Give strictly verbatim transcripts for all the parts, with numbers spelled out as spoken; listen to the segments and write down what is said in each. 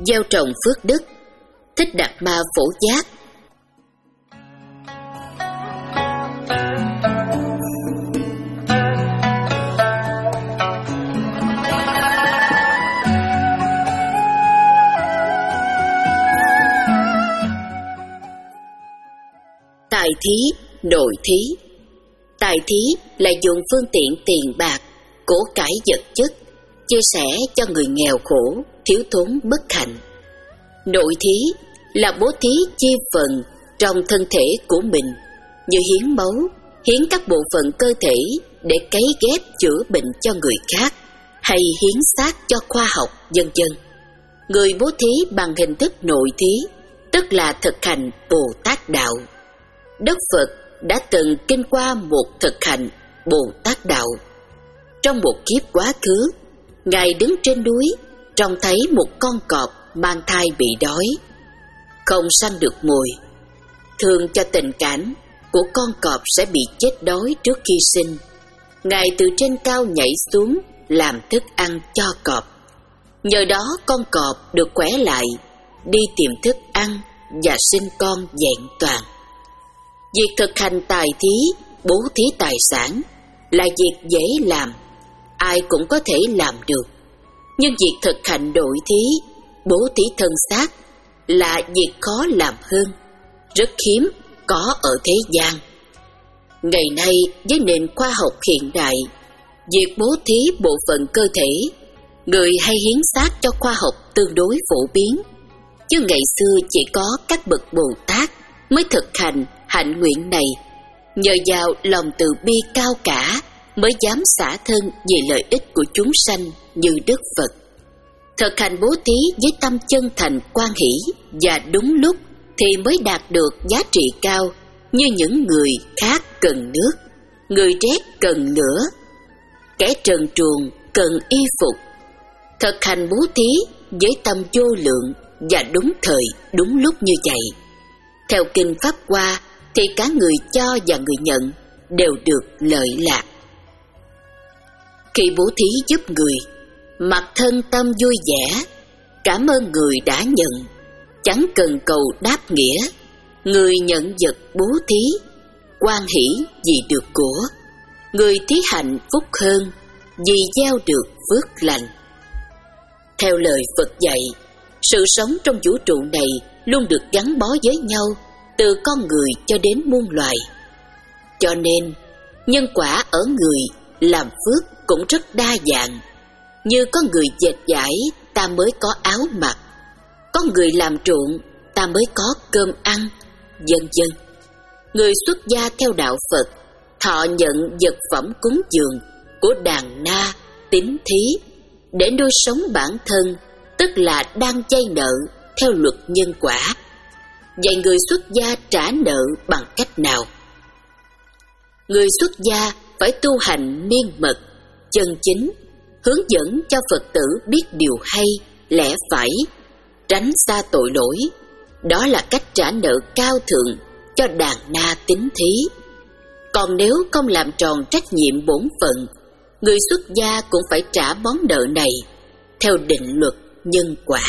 gieo trồng phước đức. Thích Đạt Ma Phổ Giác. Tài thí, nội thí. Tài thí là dùng phương tiện tiền bạc, của cải vật chất, chia sẻ cho người nghèo khổ, thiếu thốn bất hạnh. Nội thí là bố thí chi phần trong thân thể của mình, như hiến máu, hiến các bộ phận cơ thể để cấy ghép chữa bệnh cho người khác, hay hiến xác cho khoa học, vân vân. Người bố thí bằng hình thức nội thí, tức là thực hành Bồ Tát đạo. Đức Phật đã từng kinh qua một thực hành Bồ Tát đạo. Trong một kiếp quá khứ, Ngài đứng trên núi, trông thấy một con cọp mang thai bị đói, không săn được mồi. Thường cho tình cảnh của con cọp sẽ bị chết đói trước khi sinh, Ngài từ trên cao nhảy xuống làm thức ăn cho cọp. Nhờ đó con cọp được khỏe lại, đi tìm thức ăn và sinh con vẹn toàn. Việc thực hành tài thí, bố thí tài sản là việc dễ làm, ai cũng có thể làm được. Nhưng việc thực hành nội thí, bố thí thân xác là việc khó làm hơn, rất hiếm có ở thế gian. Ngày nay với nền khoa học hiện đại, việc bố thí bộ phận cơ thể, người hay hiến xác cho khoa học tương đối phổ biến. Chứ ngày xưa chỉ có các bậc Bồ Tát mới thực hành hạnh nguyện này, nhờ vào lòng từ bi cao cả mới dám xả thân vì lợi ích của chúng sanh như Đức Phật. Thực hành bố thí với tâm chân thành quan hỷ và đúng lúc thì mới đạt được giá trị cao, như những người khác cần nước, người rét cần lửa, kẻ trần truồng cần y phục. Thực hành bố thí với tâm vô lượng và đúng thời đúng lúc như vậy, theo kinh Pháp Hoa thì cả người cho và người nhận đều được lợi lạc. Khi bố thí giúp người, mặc thân tâm vui vẻ, cảm ơn người đã nhận, chẳng cần cầu đáp nghĩa. Người nhận vật bố thí, hoan hỷ vì được của. Người thí hạnh phúc hơn vì gieo được phước lành. Theo lời Phật dạy, sự sống trong vũ trụ này luôn được gắn bó với nhau, từ con người cho đến muôn loài. Cho nên, nhân quả ở người làm phước cũng rất đa dạng. Như có người dệt vải, ta mới có áo mặc; có người làm ruộng, ta mới có cơm ăn, vân vân. Người xuất gia theo đạo Phật, thọ nhận vật phẩm cúng dường của đàn na, tín thí để nuôi sống bản thân, tức là đang vay nợ theo luật nhân quả. Vậy người xuất gia trả nợ bằng cách nào? Người xuất gia phải tu hành miên mật, chân chính, hướng dẫn cho Phật tử biết điều hay, lẽ phải, tránh xa tội lỗi. Đó là cách trả nợ cao thượng cho đàn na tín thí. Còn nếu không làm tròn trách nhiệm bổn phận, người xuất gia cũng phải trả món nợ này theo định luật nhân quả.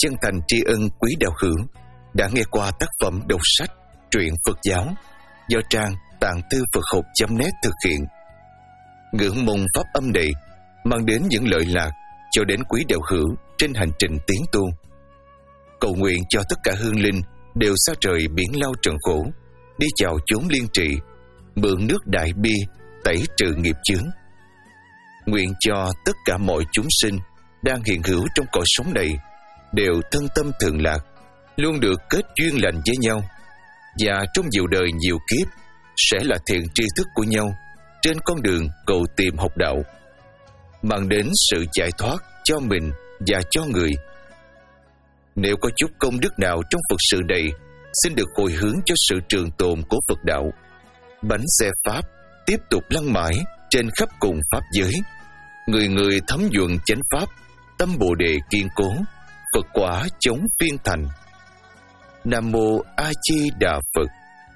chân thành tri ân quý đạo hữu đã nghe qua tác phẩm đọc sách truyện Phật giáo do trang tạng thư Phật học chấm net thực hiện. Ngưỡng mong pháp âm này mang đến những lợi lạc cho đến quý đạo hữu trên hành trình tiến tu. Cầu nguyện cho tất cả hương linh đều xa trời biển lao trần khổ, đi chào chốn liên trị, mượn nước đại bi tẩy trừ nghiệp chướng. Nguyện cho tất cả mọi chúng sinh đang hiện hữu trong cõi sống này đều thân tâm thường lạc, luôn được kết duyên lành với nhau, và trong nhiều đời nhiều kiếp sẽ là thiện tri thức của nhau trên con đường cầu tìm học đạo, mang đến sự giải thoát cho mình và cho người. Nếu có chút công đức nào trong Phật sự này, xin được hồi hướng cho sự trường tồn của Phật đạo. Bánh xe Pháp tiếp tục lăn mãi trên khắp cùng Pháp giới, người người thấm nhuận chánh Pháp, tâm Bồ Đề kiên cố, Phật quả chống phiên thành. Nam Mô A Di Đà Phật.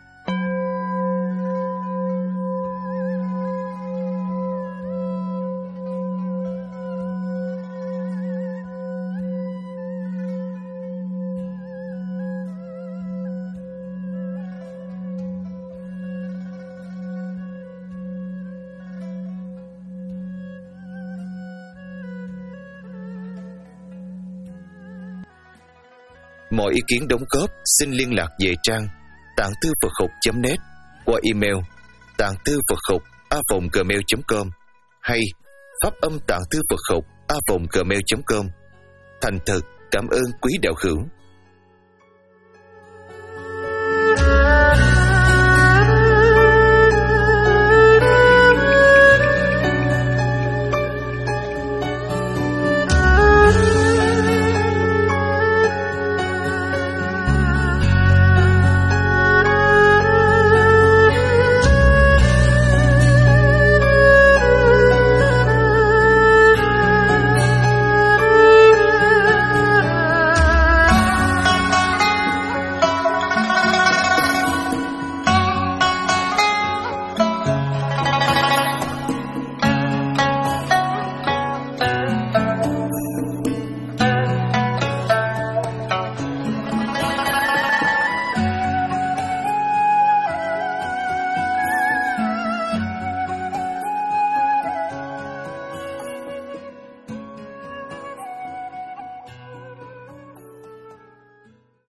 Mọi ý kiến đóng góp xin liên lạc về trang tạng thư Phật học chấm net qua email tạng thư Phật học a vòng gmail chấm com hay pháp âm tạng thư Phật học a vòng gmail chấm com. Thành thật cảm ơn quý đạo hữu.